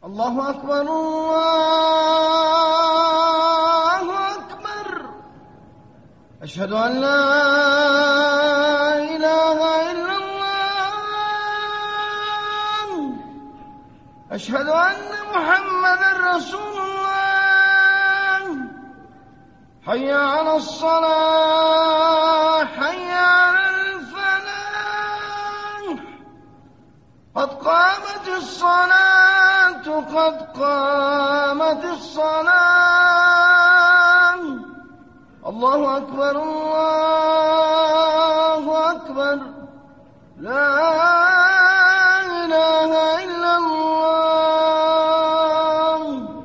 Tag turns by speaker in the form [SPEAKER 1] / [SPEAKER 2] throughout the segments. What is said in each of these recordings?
[SPEAKER 1] الله أكبر الله أكبر. أشهد أن لا إله إلا الله. أشهد أن محمدا رسول الله. حي على الصلاة، حي على الفلاح. قد قامت الصلاة، قد قامت الصلاة. الله أكبر الله أكبر. لا إله إلا الله.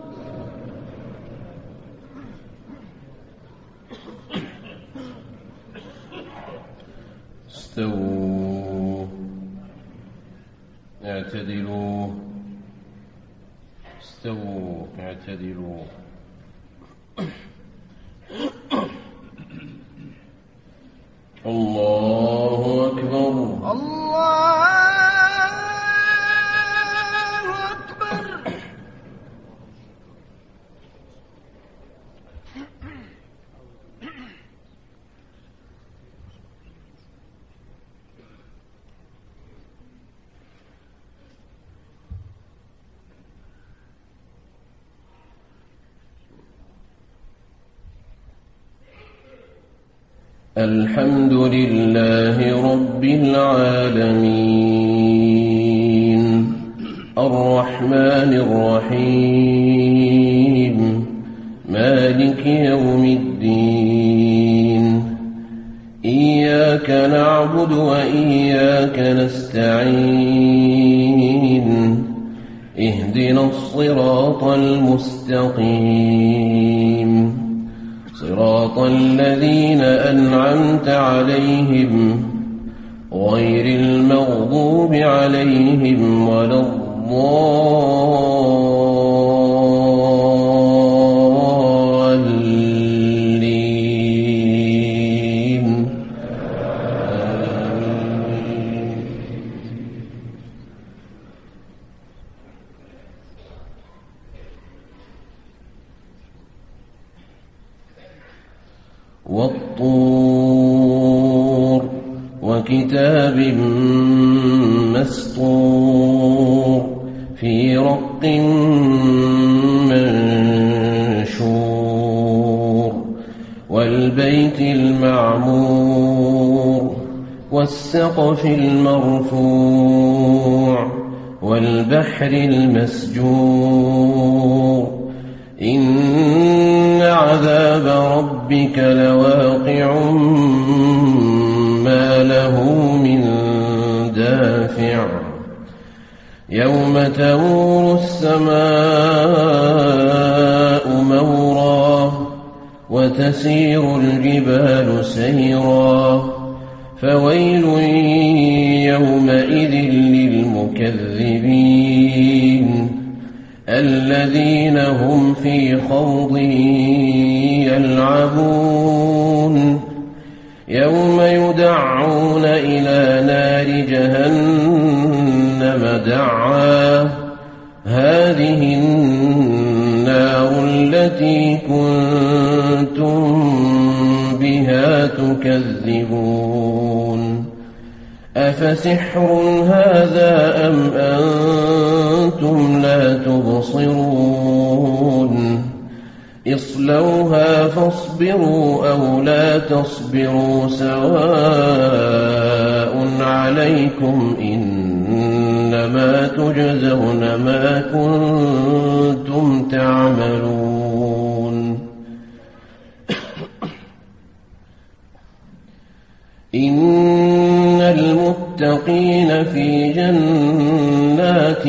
[SPEAKER 2] استووا اعتدلوا، استووا اعتدلوا. الله أكبر
[SPEAKER 1] الله أكبر.
[SPEAKER 2] الحمد لله رب العالمين، الرحمن الرحيم، مالك يوم الدين. إياك نعبد وإياك نستعين. اهدنا الصراط المستقيم، صراط الذين أنعمت عليهم غير المغضوب عليهم ولا الضالين. والطور وكتاب مسطور في رق منشور، والبيت المعمور، والسقف المرفوع، والبحر المسجور. إن عذاب ربك لواقع ما له من دافع. يوم تمور السماء مورا، وتسير الجبال سيرا. فويل يومئذ للمكذبين الذين هم في خوض يلعبون. يوم يدعون إلى نار جهنم دعا. هذه النار التي كنتم بها تكذبون. أفسحر هذا أم أنتم لا تبصرون. اصلوها فاصبروا أو لا تصبروا سواء عليكم، إنما تجزون ما كنتم تعملون. إن المتقين في جنات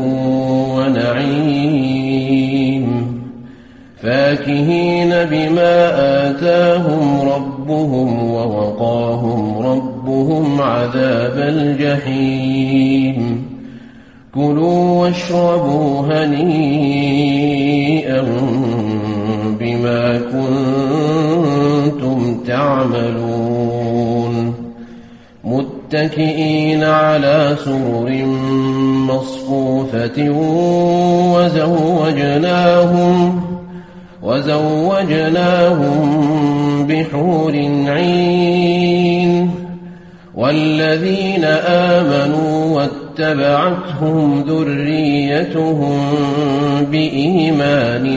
[SPEAKER 2] ونعيم، فاكهين بما آتاهم ربهم، ووقاهم ربهم عذاب الجحيم. كلوا واشربوا هنيئا بما كنتم تعملون. متكئين على سرر مصفوفة وزوجناهم بحور عين والذين آمنوا واتبعتهم ذريتهم بإيمان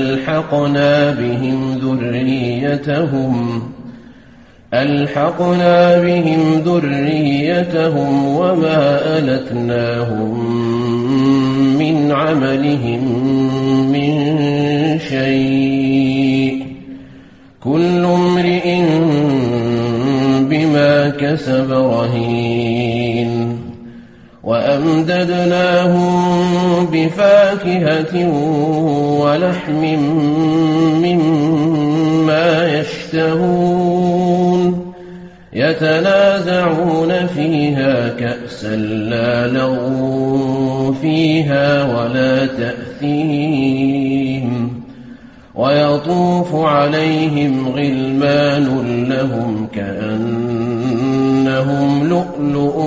[SPEAKER 2] ألحقنا بهم ذريتهم وما ألتناهم من عملهم من شيء كل امرئ بما كسب رهين وأمددناهم بفاكهة ولحم مما يشتهون يتنازعون فيها كأسا لا لغو فيها ولا تأثيم ويطوف عليهم غلمان لهم كأنهم لؤلؤ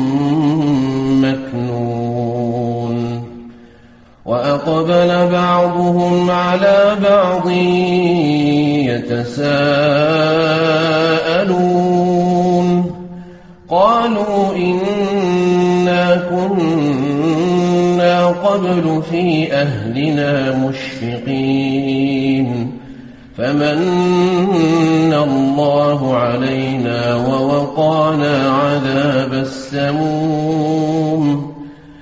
[SPEAKER 2] مكنون وأقبل بعضهم على بعض يتساءلون قالوا إنا كنا قبل في أهلنا مشفقين فمن الله علينا ووقانا عذاب السموم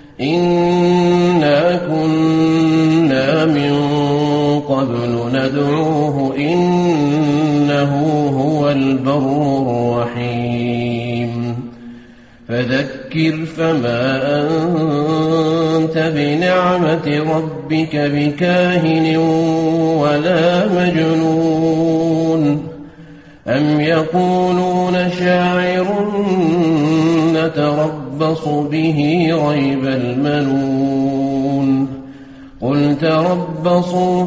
[SPEAKER 2] إنا كنا من قبل ندعوه إنه هو البر الرحيم فذكر فما أنت بنعمة ربك بكاهن ولا مجنون أم يقولون شاعر نتربص به ريب المنون قل تربصوا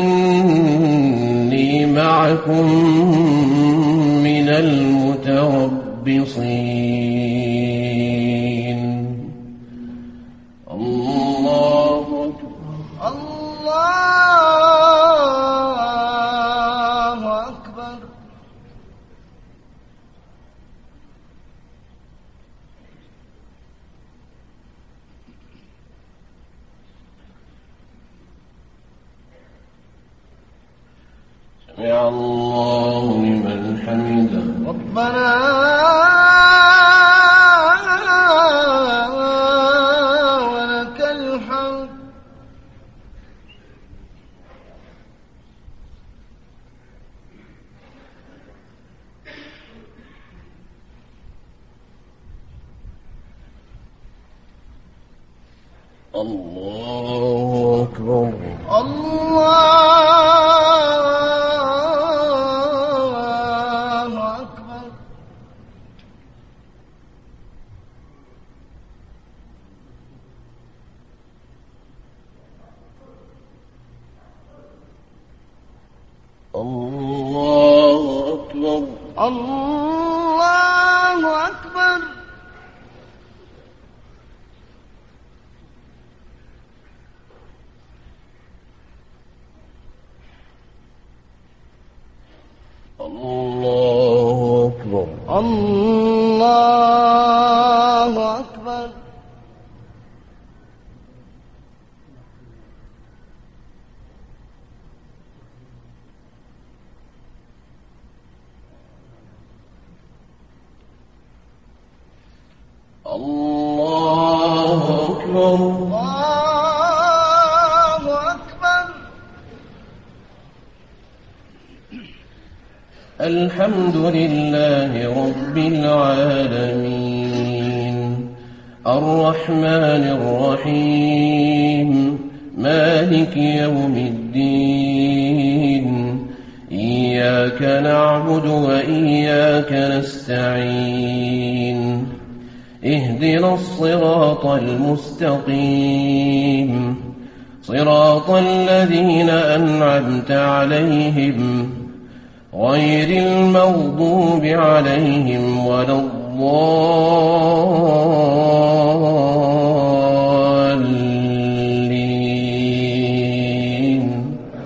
[SPEAKER 2] فإني معكم من المتربصين الله
[SPEAKER 1] أكبر.
[SPEAKER 2] سمع الله لمن حمده
[SPEAKER 1] ربنا ولك الحمد.
[SPEAKER 2] الله أكبر. الله أكبر.
[SPEAKER 1] الله أكبر.
[SPEAKER 2] الله أكبر.
[SPEAKER 1] الله أكبر.
[SPEAKER 2] الله أكبر.
[SPEAKER 1] الله أكبر.
[SPEAKER 2] الحمد لله رب العالمين الرحمن الرحيم مالك يوم الدين إياك نعبد وإياك نستعين اهدنا الصراط المستقيم صراط الذين أنعمت عليهم غير المغضوب عليهم ولا الضالين الضالين.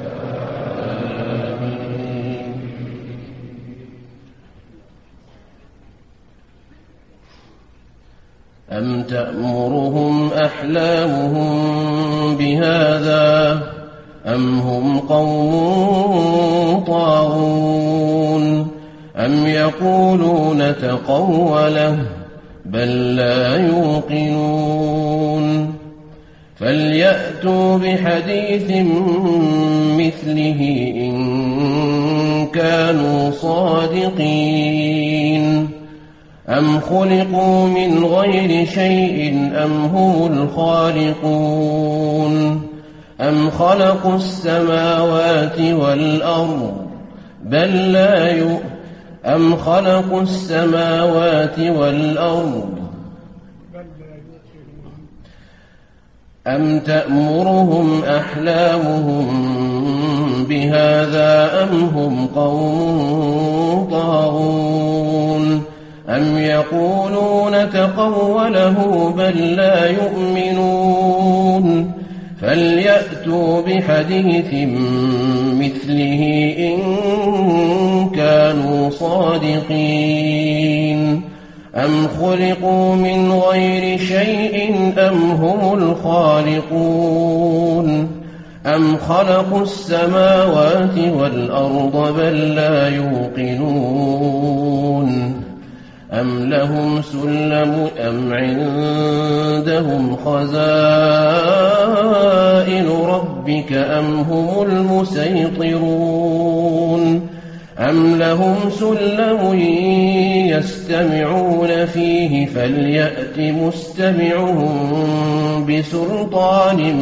[SPEAKER 2] أم تأمرهم أحلامهم بهذا أم هم قوم طاغون أم يقولون تقوله بل لا يوقنون فليأتوا بحديث مثله إن كانوا صادقين أم خلقوا من غير شيء أم هم الخالقون أم خلقوا السماوات والأرض بل لا يؤمنون أم خلقوا السماوات والأرض أم تأمرهم أحلامهم بهذا أم هم قوم طاغون أم يقولون تقوله بل لا يؤمنون فليأتوا بحديث مثله إن كانوا صادقين أم خلقوا من غير شيء أم هم الخالقون أم خلقوا السماوات والأرض بل لا يوقنون أم لهم سلم أم عندهم خزائن ربك أم هم المسيطرون أم لهم سلم يستمعون فيه فليأت مستمعهم بسلطان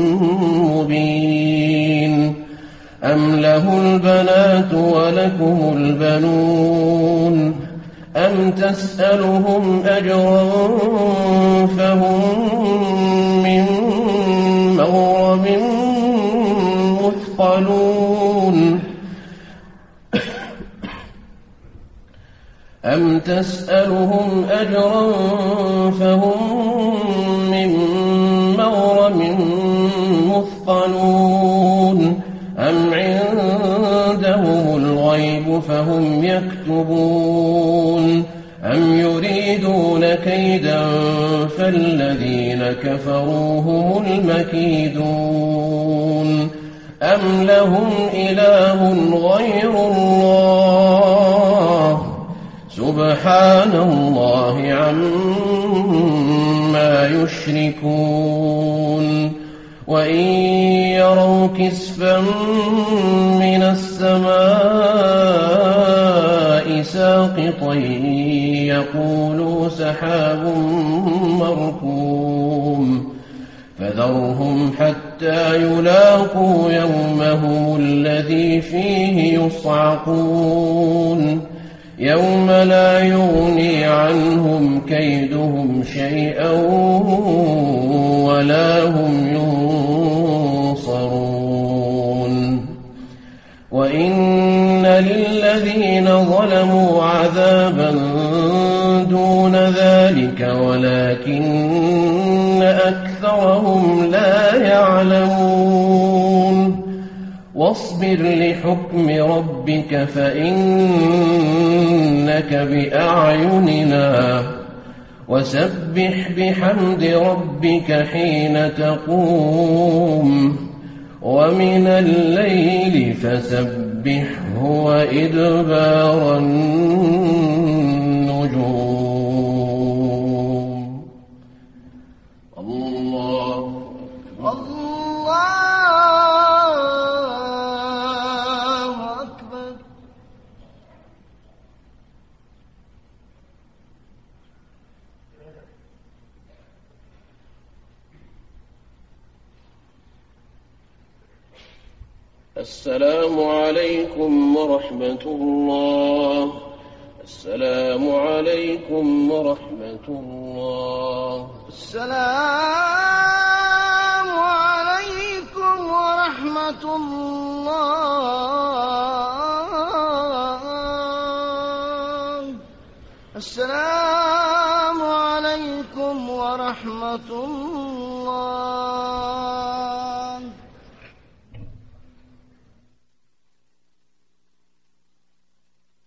[SPEAKER 2] مبين أم له البنات ولكم البنون أم تسألهم أجرا فهم من مغرم مثقلون أم تسألهم أجرا فهم من مغرم مثقلون أم عندهم الغيب فهم يكتبون أم يريدون كيدا فالذين كفروا هم المكيدون أم لهم إله غير الله سبحان الله عما يشركون وإن يروا كسفا من السماء ساقطا يقولوا سحاب مركوم فذرهم حتى يلاقوا يومهم الذي فيه يصعقون يوم لا يغني عنهم كيدهم شيئا ولا هم ينصرون وإن للذين ظلموا عذابا دون ذلك ولكن أكثرهم لا يعلمون واصبر لحكم ربك فإنك بأعيننا وسبح بحمد ربك حين تقوم ومن الليل فسبحه وإدبار النجوم. الله
[SPEAKER 1] أكبر.
[SPEAKER 2] السلام عليكم ورحمة الله. السلام عليكم ورحمة الله.
[SPEAKER 1] السلام عليكم ورحمة الله. السلام عليكم ورحمة الله.